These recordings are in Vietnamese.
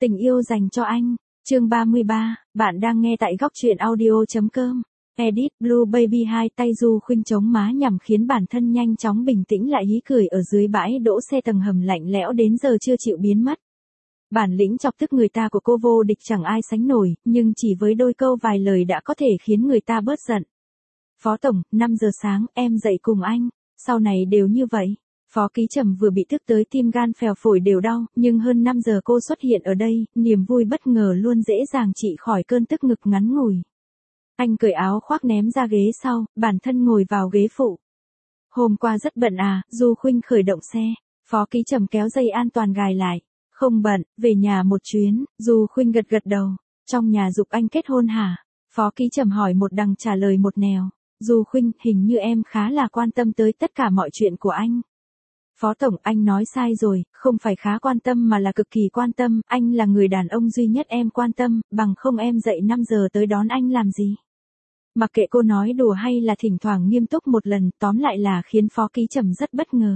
Tình yêu dành cho anh, chương 33, bạn đang nghe tại góc truyện audio.com. Edit Blue Baby, hai tay Du Khuynh chống má nhằm khiến bản thân nhanh chóng bình tĩnh lại, hí cười ở dưới bãi đỗ xe tầng hầm lạnh lẽo đến giờ chưa chịu biến mất. Bản lĩnh chọc tức người ta của cô vô địch chẳng ai sánh nổi, nhưng chỉ với đôi câu vài lời đã có thể khiến người ta bớt giận. Phó tổng, 5 giờ sáng, em dậy cùng anh, sau này đều như vậy. Phó Ký Trầm vừa bị tức tới tim gan phèo phổi đều đau, nhưng hơn 5 giờ cô xuất hiện ở đây, niềm vui bất ngờ luôn dễ dàng trị khỏi cơn tức ngực ngắn ngủi. Anh cởi áo khoác ném ra ghế sau, bản thân ngồi vào ghế phụ. Hôm qua rất bận à? Du Khuynh khởi động xe. Phó Ký Trầm kéo dây an toàn gài lại. Không bận, về nhà một chuyến. Du Khuynh gật gật đầu. Trong nhà giục anh kết hôn hả? Phó Ký Trầm hỏi một đằng trả lời một nẻo. Du Khuynh, hình như em khá là quan tâm tới tất cả mọi chuyện của anh. Phó tổng, anh nói sai rồi, không phải khá quan tâm mà là cực kỳ quan tâm, anh là người đàn ông duy nhất em quan tâm, bằng không em dậy 5 giờ tới đón anh làm gì. Mặc kệ cô nói đùa hay là thỉnh thoảng nghiêm túc một lần, tóm lại là khiến Phó Ký Trầm rất bất ngờ.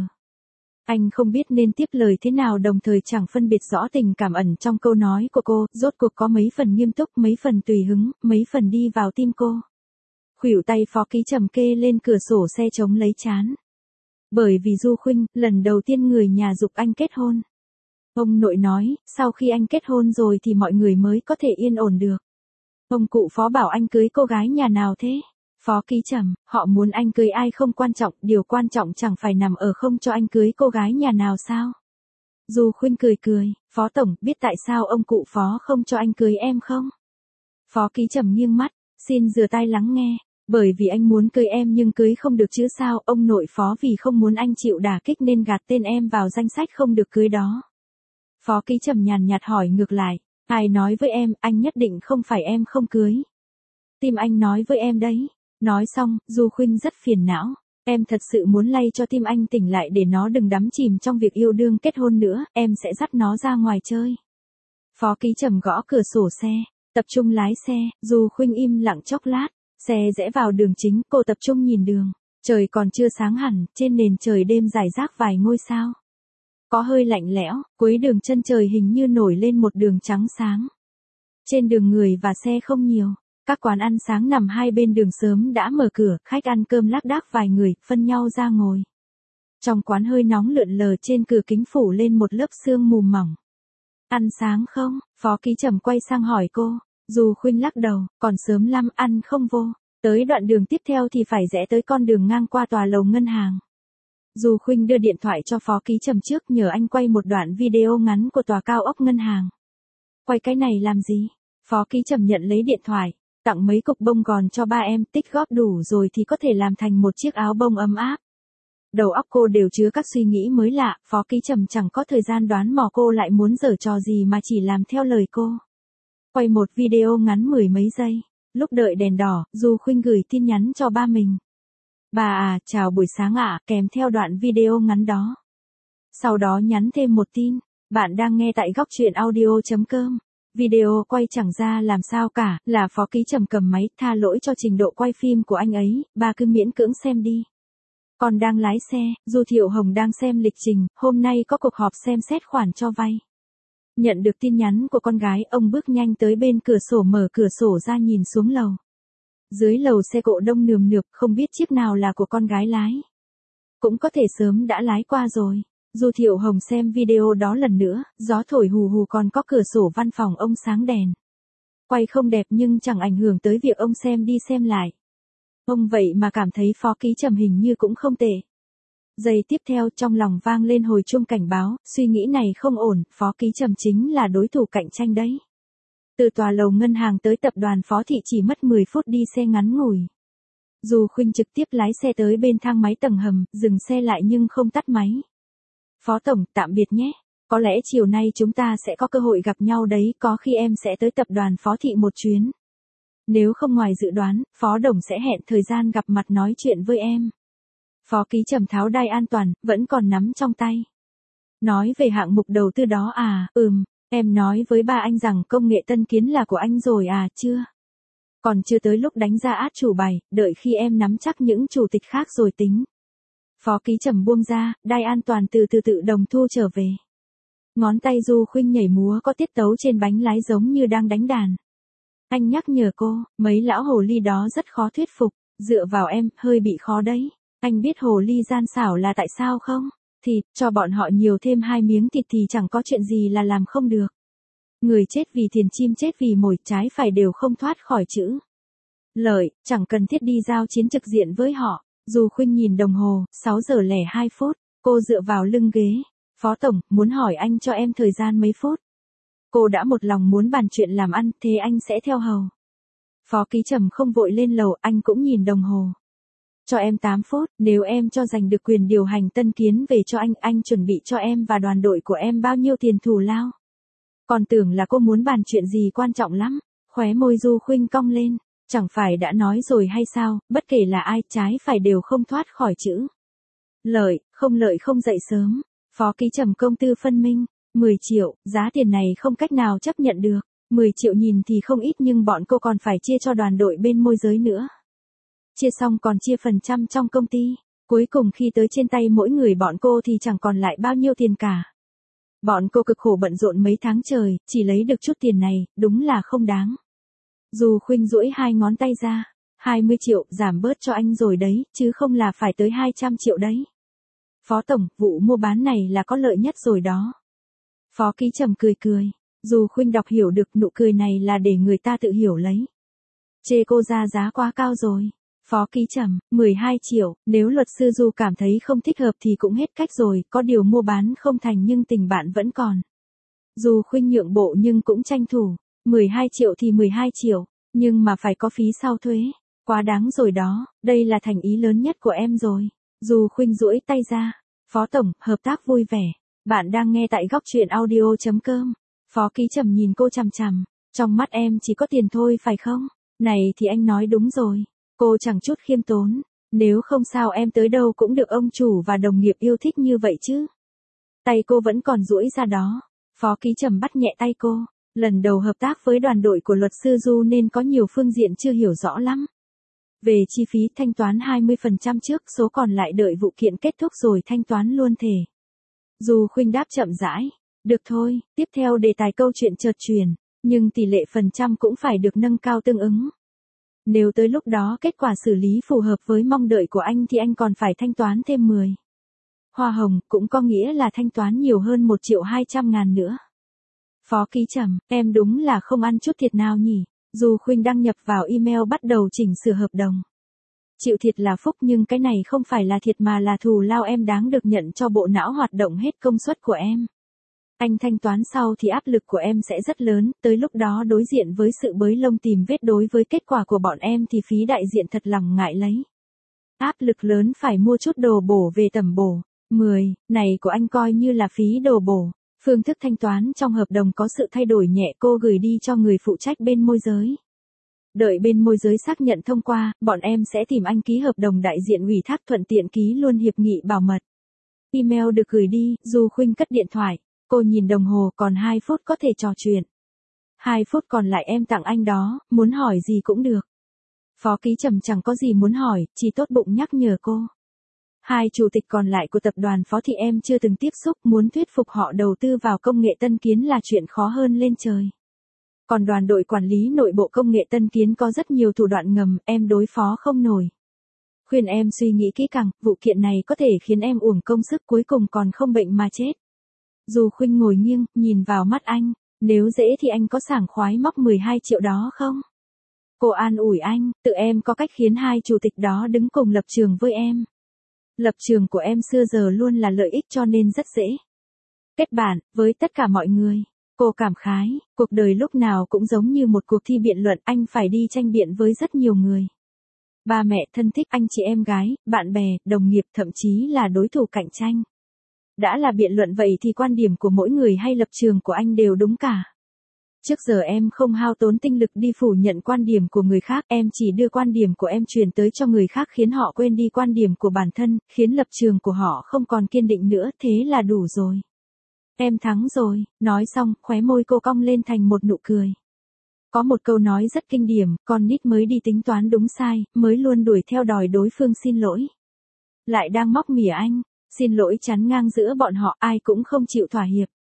Anh không biết nên tiếp lời thế nào, đồng thời chẳng phân biệt rõ tình cảm ẩn trong câu nói của cô, rốt cuộc có mấy phần nghiêm túc, mấy phần tùy hứng, mấy phần đi vào tim cô. Khuỷu tay Phó Ký Trầm kê lên cửa sổ xe chống lấy trán. Bởi vì Du Khuynh, lần đầu tiên người nhà giục anh kết hôn. Ông nội nói, sau khi anh kết hôn rồi thì mọi người mới có thể yên ổn được. Ông cụ Phó bảo anh cưới cô gái nhà nào thế? Phó Ký Trầm, họ muốn anh cưới ai không quan trọng, điều quan trọng chẳng phải nằm ở không cho anh cưới cô gái nhà nào sao? Du Khuynh cười cười, Phó tổng, biết tại sao ông cụ Phó không cho anh cưới em không? Phó Ký Trầm nghiêng mắt, xin rửa tai lắng nghe. Bởi vì anh muốn cưới em nhưng cưới không được chứ sao, ông nội Phó vì không muốn anh chịu đả kích nên gạt tên em vào danh sách không được cưới đó. Phó Ký Trầm nhàn nhạt hỏi ngược lại, ai nói với em, anh nhất định không phải em không cưới. Tim anh nói với em đấy. Nói xong, Du Khuynh rất phiền não, em thật sự muốn lay cho tim anh tỉnh lại để nó đừng đắm chìm trong việc yêu đương kết hôn nữa, em sẽ dắt nó ra ngoài chơi. Phó Ký Trầm gõ cửa sổ xe, tập trung lái xe, Du Khuynh im lặng chốc lát. Xe rẽ vào đường chính, cô tập trung nhìn đường. Trời còn chưa sáng hẳn, trên nền trời đêm rải rác vài ngôi sao. Có hơi lạnh lẽo, cuối đường chân trời hình như nổi lên một đường trắng sáng. Trên đường người và xe không nhiều. Các quán ăn sáng nằm hai bên đường sớm đã mở cửa, khách ăn cơm lác đác vài người, phân nhau ra ngồi. Trong quán hơi nóng lượn lờ, trên cửa kính phủ lên một lớp sương mù mỏng. Ăn sáng không? Phó Ký Trầm quay sang hỏi cô. Du Khuynh lắc đầu, còn sớm lắm, ăn không vô. Tới đoạn đường tiếp theo thì phải rẽ tới con đường ngang qua tòa lầu ngân hàng. Du Khuynh đưa điện thoại cho Phó Ký Trầm trước, nhờ anh quay một đoạn video ngắn của tòa cao ốc ngân hàng. Quay cái này làm gì? Phó Ký Trầm nhận lấy điện thoại, tặng mấy cục bông gòn cho ba em, tích góp đủ rồi thì có thể làm thành một chiếc áo bông ấm áp. Đầu óc cô đều chứa các suy nghĩ mới lạ, Phó Ký Trầm chẳng có thời gian đoán mò cô lại muốn giở trò gì mà chỉ làm theo lời cô. Quay một video ngắn 10 mấy giây, lúc đợi đèn đỏ, Du Khuynh gửi tin nhắn cho ba mình. Bà à, chào buổi sáng ạ, kèm theo đoạn video ngắn đó. Sau đó nhắn thêm một tin, bạn đang nghe tại góc truyện audio.com. Video quay chẳng ra làm sao cả, là Phó Ký Trầm cầm máy, tha lỗi cho trình độ quay phim của anh ấy, bà cứ miễn cưỡng xem đi. Còn đang lái xe, Du Thiệu Hồng đang xem lịch trình, hôm nay có cuộc họp xem xét khoản cho vay. Nhận được tin nhắn của con gái, ông bước nhanh tới bên cửa sổ, mở cửa sổ ra nhìn xuống lầu. Dưới lầu xe cộ đông nườm nượp, không biết chiếc nào là của con gái lái. Cũng có thể sớm đã lái qua rồi. Du Thiệu Hồng xem video đó lần nữa, gió thổi hù hù, còn có cửa sổ văn phòng ông sáng đèn. Quay không đẹp nhưng chẳng ảnh hưởng tới việc ông xem đi xem lại. Ông vậy mà cảm thấy Phó Ký Trầm hình như cũng không tệ. Giây tiếp theo trong lòng vang lên hồi chuông cảnh báo, suy nghĩ này không ổn, Phó Ký Trầm chính là đối thủ cạnh tranh đấy. Từ tòa lầu ngân hàng tới tập đoàn Phó Thị chỉ mất 10 phút đi xe ngắn ngủi. Du Khuynh trực tiếp lái xe tới bên thang máy tầng hầm, dừng xe lại nhưng không tắt máy. Phó tổng, tạm biệt nhé. Có lẽ chiều nay chúng ta sẽ có cơ hội gặp nhau đấy, có khi em sẽ tới tập đoàn Phó Thị một chuyến. Nếu không ngoài dự đoán, Phó đồng sẽ hẹn thời gian gặp mặt nói chuyện với em. Phó Ký Trầm tháo đai an toàn, vẫn còn nắm trong tay. Nói về hạng mục đầu tư đó à, em nói với ba anh rằng công nghệ tân kiến là của anh rồi à, chưa? Còn chưa tới lúc đánh ra át chủ bài, đợi khi em nắm chắc những chủ tịch khác rồi tính. Phó Ký Trầm buông ra, đai an toàn từ từ tự động thu trở về. Ngón tay Du Khuynh nhảy múa có tiết tấu trên bánh lái giống như đang đánh đàn. Anh nhắc nhở cô, mấy lão hồ ly đó rất khó thuyết phục, dựa vào em, hơi bị khó đấy. Anh biết hồ ly gian xảo là tại sao không? Thịt, cho bọn họ nhiều thêm 2 miếng thịt thì chẳng có chuyện gì là làm không được. Người chết vì tiền, chim chết vì mồi, trái phải đều không thoát khỏi chữ lợi, chẳng cần thiết đi giao chiến trực diện với họ. Du Khuynh nhìn đồng hồ, 6 giờ lẻ 2 phút, cô dựa vào lưng ghế. Phó tổng, muốn hỏi anh cho em thời gian mấy phút. Cô đã một lòng muốn bàn chuyện làm ăn, thế anh sẽ theo hầu. Phó Ký Trầm không vội lên lầu, anh cũng nhìn đồng hồ. Cho em 8 phút, nếu em cho giành được quyền điều hành Tân Kiến về cho anh chuẩn bị cho em và đoàn đội của em bao nhiêu tiền thù lao. Còn tưởng là cô muốn bàn chuyện gì quan trọng lắm. Khóe môi Du Khuynh cong lên. Chẳng phải đã nói rồi hay sao, bất kể là ai, trái phải đều không thoát khỏi chữ lợi không dậy sớm. Phó Ký Trầm công tư phân minh. 10 triệu, giá tiền này không cách nào chấp nhận được. 10 triệu nhìn thì không ít nhưng bọn cô còn phải chia cho đoàn đội bên môi giới nữa. Chia xong còn chia phần trăm trong công ty. Cuối cùng khi tới trên tay mỗi người bọn cô thì chẳng còn lại bao nhiêu tiền cả. Bọn cô cực khổ bận rộn mấy tháng trời, chỉ lấy được chút tiền này, đúng là không đáng. Du Khuynh duỗi 2 ngón tay ra. 20 triệu, giảm bớt cho anh rồi đấy, chứ không là phải tới 200 triệu đấy. Phó tổng, vụ mua bán này là có lợi nhất rồi đó. Phó Ký Trầm cười cười. Du Khuynh đọc hiểu được nụ cười này là để người ta tự hiểu lấy. Chê cô ra giá quá cao rồi. Phó Ký Trầm, 12 triệu, nếu luật sư Du cảm thấy không thích hợp thì cũng hết cách rồi, có điều mua bán không thành nhưng tình bạn vẫn còn. Du Khuynh nhượng bộ nhưng cũng tranh thủ. 12 triệu thì 12 triệu, nhưng mà phải có phí sau thuế. Quá đáng rồi đó, đây là thành ý lớn nhất của em rồi. Du Khuynh duỗi tay ra. Phó tổng, hợp tác vui vẻ. Bạn đang nghe tại góc truyện audio.com. Phó Ký Trầm nhìn cô chằm chằm. Trong mắt em chỉ có tiền thôi phải không? Này thì anh nói đúng rồi. Cô chẳng chút khiêm tốn. Nếu không sao em tới đâu cũng được ông chủ và đồng nghiệp yêu thích như vậy chứ. Tay cô vẫn còn duỗi ra đó. Phó Ký Trầm bắt nhẹ tay cô. Lần đầu hợp tác với đoàn đội của luật sư Du nên có nhiều phương diện chưa hiểu rõ lắm. Về chi phí thanh toán 20% trước, số còn lại đợi vụ kiện kết thúc rồi thanh toán luôn thể. Du Khuynh đáp chậm rãi. Được thôi, tiếp theo đề tài câu chuyện chợt chuyển, nhưng tỷ lệ phần trăm cũng phải được nâng cao tương ứng. Nếu tới lúc đó kết quả xử lý phù hợp với mong đợi của anh thì anh còn phải thanh toán thêm 10. Hoa hồng, cũng có nghĩa là thanh toán nhiều hơn 1.200.000 nữa. Phó Ký Trầm, em đúng là không ăn chút thiệt nào nhỉ. Du Khuynh đăng nhập vào email bắt đầu chỉnh sửa hợp đồng. Chịu thiệt là phúc nhưng cái này không phải là thiệt mà là thù lao em đáng được nhận cho bộ não hoạt động hết công suất của em. Anh thanh toán sau thì áp lực của em sẽ rất lớn, tới lúc đó đối diện với sự bới lông tìm vết đối với kết quả của bọn em thì phí đại diện thật lòng ngại lấy. Áp lực lớn phải mua chút đồ bổ về tầm bổ. 10, này của anh coi như là phí đồ bổ. Phương thức thanh toán trong hợp đồng có sự thay đổi nhẹ, cô gửi đi cho người phụ trách bên môi giới. Đợi bên môi giới xác nhận thông qua, bọn em sẽ tìm anh ký hợp đồng đại diện ủy thác thuận tiện ký luôn hiệp nghị bảo mật. Email được gửi đi, Du Khuynh cất điện thoại. Cô nhìn đồng hồ còn 2 phút có thể trò chuyện. 2 phút còn lại em tặng anh đó, muốn hỏi gì cũng được. Phó Ký Trầm chẳng có gì muốn hỏi, chỉ tốt bụng nhắc nhở cô. 2 chủ tịch còn lại của tập đoàn Phó thì em chưa từng tiếp xúc, muốn thuyết phục họ đầu tư vào công nghệ Tân Kiến là chuyện khó hơn lên trời. Còn đoàn đội quản lý nội bộ công nghệ Tân Kiến có rất nhiều thủ đoạn ngầm, em đối phó không nổi. Khuyên em suy nghĩ kỹ càng, vụ kiện này có thể khiến em uổng công sức cuối cùng còn không bệnh mà chết. Du Khuynh ngồi nghiêng, nhìn vào mắt anh, nếu dễ thì anh có sảng khoái móc 12 triệu đó không? Cô an ủi anh, tự em có cách khiến 2 chủ tịch đó đứng cùng lập trường với em. Lập trường của em xưa giờ luôn là lợi ích cho nên rất dễ kết bạn với tất cả mọi người. Cô cảm khái, cuộc đời lúc nào cũng giống như một cuộc thi biện luận, anh phải đi tranh biện với rất nhiều người. Ba mẹ thân thích, anh chị em gái, bạn bè, đồng nghiệp, thậm chí là đối thủ cạnh tranh. Đã là biện luận vậy thì quan điểm của mỗi người hay lập trường của anh đều đúng cả. Trước giờ em không hao tốn tinh lực đi phủ nhận quan điểm của người khác, em chỉ đưa quan điểm của em truyền tới cho người khác khiến họ quên đi quan điểm của bản thân, khiến lập trường của họ không còn kiên định nữa, thế là đủ rồi. Em thắng rồi, nói xong, khóe môi cô cong lên thành một nụ cười. Có một câu nói rất kinh điển, con nít mới đi tính toán đúng sai, mới luôn đuổi theo đòi đối phương xin lỗi. Lại đang móc mỉa anh, xin lỗi chắn ngang giữa bọn họ, ai cũng không chịu thỏa hiệp.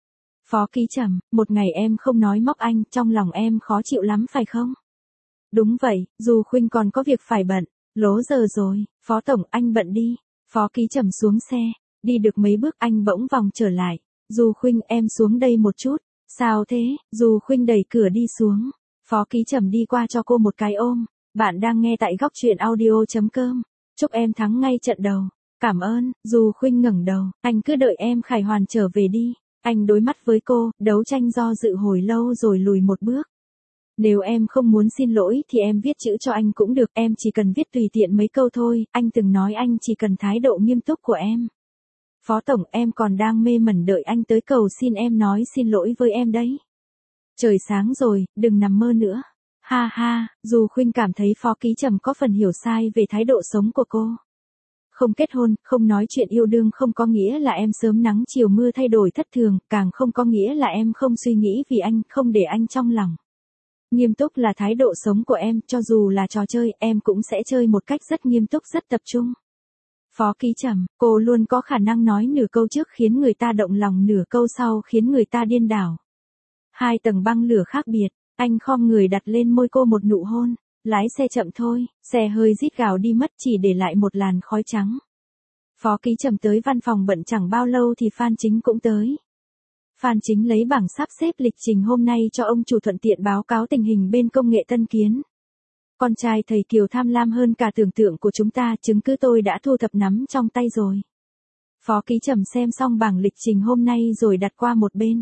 Phó Ký Trầm, một ngày em không nói móc anh, trong lòng em khó chịu lắm phải không? Đúng vậy, Du Khuynh còn có việc phải bận. Lố giờ rồi, Phó Tổng anh bận đi. Phó Ký Trầm xuống xe, đi được mấy bước anh bỗng vòng trở lại. Du Khuynh em xuống đây một chút. Sao thế? Du Khuynh đẩy cửa đi xuống. Phó Ký Trầm đi qua cho cô một cái ôm. Bạn đang nghe tại góc truyện audio.com. Chúc em thắng ngay trận đầu. Cảm ơn. Du Khuynh ngẩng đầu. Anh cứ đợi em khải hoàn trở về đi. Anh đối mắt với cô, đấu tranh do dự hồi lâu rồi lùi một bước. Nếu em không muốn xin lỗi thì em viết chữ cho anh cũng được, em chỉ cần viết tùy tiện mấy câu thôi, anh từng nói anh chỉ cần thái độ nghiêm túc của em. Phó Tổng em còn đang mê mẩn đợi anh tới cầu xin em nói xin lỗi với em đấy. Trời sáng rồi, đừng nằm mơ nữa. Ha ha, Du Khuynh cảm thấy Phó Ký Trầm có phần hiểu sai về thái độ sống của cô. Không kết hôn, không nói chuyện yêu đương không có nghĩa là em sớm nắng chiều mưa thay đổi thất thường, càng không có nghĩa là em không suy nghĩ vì anh, không để anh trong lòng. Nghiêm túc là thái độ sống của em, cho dù là trò chơi, em cũng sẽ chơi một cách rất nghiêm túc, rất tập trung. Phó Ký Trầm, cô luôn có khả năng nói nửa câu trước khiến người ta động lòng, nửa câu sau khiến người ta điên đảo. Hai tầng băng lửa khác biệt, anh khom người đặt lên môi cô một nụ hôn. Lái xe chậm thôi, xe hơi rít gào đi mất chỉ để lại một làn khói trắng. Phó Ký Trầm tới văn phòng bận chẳng bao lâu thì Phan Chính cũng tới. Phan Chính lấy bảng sắp xếp lịch trình hôm nay cho ông chủ thuận tiện báo cáo tình hình bên công nghệ Tân Kiến. Con trai thầy Kiều tham lam hơn cả tưởng tượng của chúng ta, chứng cứ tôi đã thu thập nắm trong tay rồi. Phó Ký Trầm xem xong bảng lịch trình hôm nay rồi đặt qua một bên.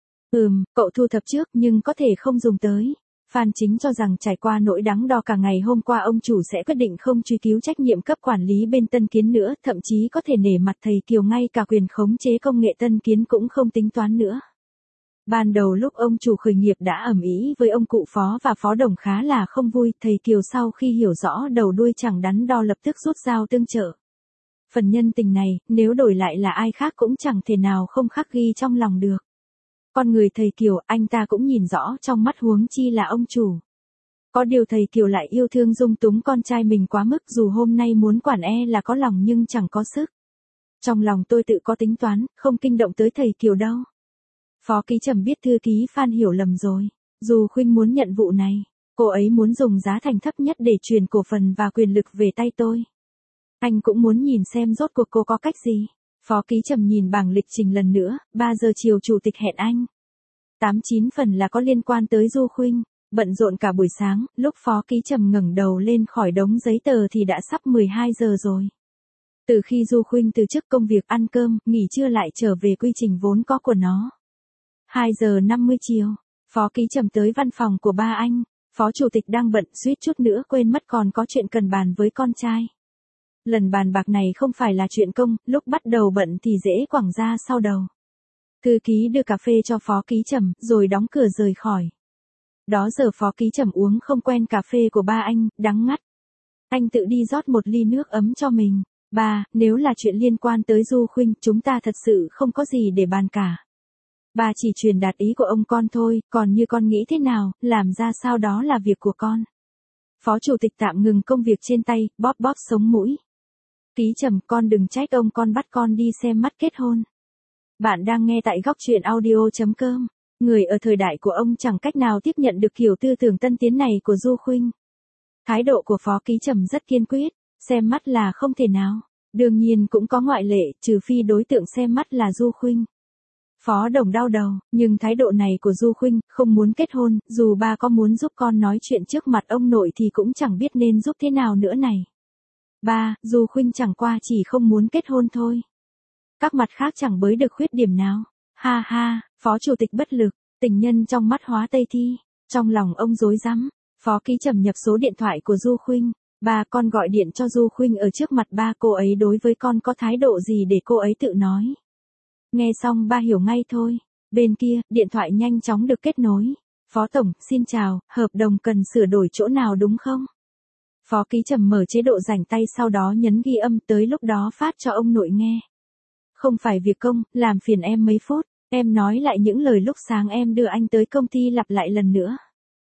Cậu thu thập trước nhưng có thể không dùng tới. Phan Chính cho rằng trải qua nỗi đắn đo cả ngày hôm qua ông chủ sẽ quyết định không truy cứu trách nhiệm cấp quản lý bên Tân Kiến nữa, thậm chí có thể nể mặt thầy Kiều ngay cả quyền khống chế công nghệ Tân Kiến cũng không tính toán nữa. Ban đầu lúc ông chủ khởi nghiệp đã ầm ĩ với ông cụ Phó và Phó Đồng khá là không vui, thầy Kiều sau khi hiểu rõ đầu đuôi chẳng đắn đo lập tức rút dao tương trợ. Phần nhân tình này, nếu đổi lại là ai khác cũng chẳng thể nào không khắc ghi trong lòng được. Con người thầy Kiều, anh ta cũng nhìn rõ trong mắt, huống chi là ông chủ. Có điều thầy Kiều lại yêu thương dung túng con trai mình quá mức, dù hôm nay muốn quản là có lòng nhưng chẳng có sức. Trong lòng tôi tự có tính toán, không kinh động tới thầy Kiều đâu. Phó Ký Trầm biết thư ký Phan hiểu lầm rồi. Du Khuynh muốn nhận vụ này, cô ấy muốn dùng giá thành thấp nhất để truyền cổ phần và quyền lực về tay tôi. Anh cũng muốn nhìn xem rốt cuộc cô có cách gì. Phó Ký Trầm nhìn bảng lịch trình lần nữa, 3 giờ chiều chủ tịch hẹn anh. 8-9 phần là có liên quan tới Du Khuynh, bận rộn cả buổi sáng, lúc Phó Ký Trầm ngẩng đầu lên khỏi đống giấy tờ thì đã sắp 12 giờ rồi. Từ khi Du Khuynh từ chức công việc ăn cơm, nghỉ trưa lại trở về quy trình vốn có của nó. 2 giờ 50 chiều, Phó Ký Trầm tới văn phòng của ba anh, Phó Chủ tịch đang bận suýt chút nữa quên mất còn có chuyện cần bàn với con trai. Lần bàn bạc này không phải là chuyện công, lúc bắt đầu bận thì dễ quẳng ra sau đầu. Thư ký đưa cà phê cho Phó Ký Trầm, rồi đóng cửa rời khỏi. Đó giờ Phó Ký Trầm uống không quen cà phê của ba anh, đắng ngắt. Anh tự đi rót một ly nước ấm cho mình. Ba, nếu là chuyện liên quan tới Du Khuynh, chúng ta thật sự không có gì để bàn cả. Ba chỉ truyền đạt ý của ông con thôi, còn như con nghĩ thế nào, làm ra sao đó là việc của con. Phó Chủ tịch tạm ngừng công việc trên tay, bóp bóp sống mũi. Ký Trầm, con đừng trách ông con bắt con đi xem mắt kết hôn. Bạn đang nghe tại góc truyện audio.com. Người ở thời đại của ông chẳng cách nào tiếp nhận được kiểu tư tưởng tân tiến này của Du Khuynh. Thái độ của Phó Ký Trầm rất kiên quyết, xem mắt là không thể nào. Đương nhiên cũng có ngoại lệ, trừ phi đối tượng xem mắt là Du Khuynh. Phó Đồng đau đầu, nhưng thái độ này của Du Khuynh, không muốn kết hôn, dù ba có muốn giúp con nói chuyện trước mặt ông nội thì cũng chẳng biết nên giúp thế nào nữa này. Ba, Du Khuynh chẳng qua chỉ không muốn kết hôn thôi. Các mặt khác chẳng bới được khuyết điểm nào. Ha ha, Phó Chủ tịch bất lực, tình nhân trong mắt hóa Tây Thi. Trong lòng ông rối rắm, Phó Ký Trầm nhập số điện thoại của Du Khuynh. Ba, con gọi điện cho Du Khuynh ở trước mặt ba, cô ấy đối với con có thái độ gì để cô ấy tự nói. Nghe xong ba hiểu ngay thôi. Bên kia, điện thoại nhanh chóng được kết nối. Phó Tổng, xin chào, hợp đồng cần sửa đổi chỗ nào đúng không? Phó Ký Trầm mở chế độ rảnh tay sau đó nhấn ghi âm, tới lúc đó phát cho ông nội nghe. Không phải việc công, làm phiền em mấy phút, em nói lại những lời lúc sáng em đưa anh tới công ty lặp lại lần nữa.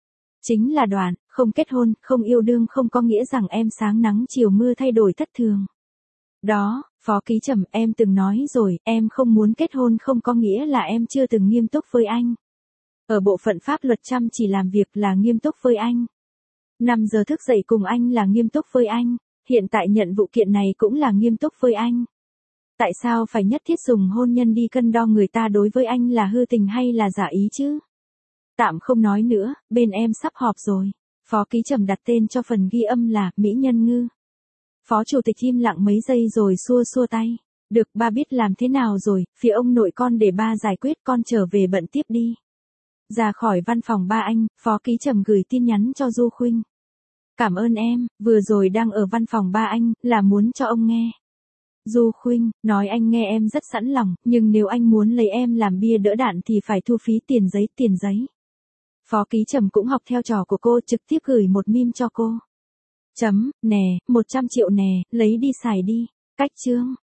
Chính là đoạn, không kết hôn, không yêu đương không có nghĩa rằng em sáng nắng chiều mưa thay đổi thất thường. Đó, Phó Ký Trầm, em từng nói rồi, em không muốn kết hôn không có nghĩa là em chưa từng nghiêm túc với anh. Ở bộ phận pháp luật chăm chỉ làm việc là nghiêm túc với anh. 5 giờ thức dậy cùng anh là nghiêm túc với anh, hiện tại nhận vụ kiện này cũng là nghiêm túc với anh. Tại sao phải nhất thiết dùng hôn nhân đi cân đo người ta đối với anh là hư tình hay là giả ý chứ? Tạm không nói nữa, bên em sắp họp rồi. Phó Ký Trầm đặt tên cho phần ghi âm là Mỹ Nhân Ngư. Phó Chủ tịch im lặng mấy giây rồi xua xua tay. Được, ba biết làm thế nào rồi, phía ông nội con để ba giải quyết, con trở về bận tiếp đi. Ra khỏi văn phòng ba anh, Phó Ký Trầm gửi tin nhắn cho Du Khuynh. Cảm ơn em, vừa rồi đang ở văn phòng ba anh, là muốn cho ông nghe. Du Khuynh, nói anh nghe em rất sẵn lòng, nhưng nếu anh muốn lấy em làm bia đỡ đạn thì phải thu phí tiền giấy. Phó Ký Trầm cũng học theo trò của cô, trực tiếp gửi một meme cho cô. Nè, 100 triệu nè, lấy đi xài đi. Cách chương.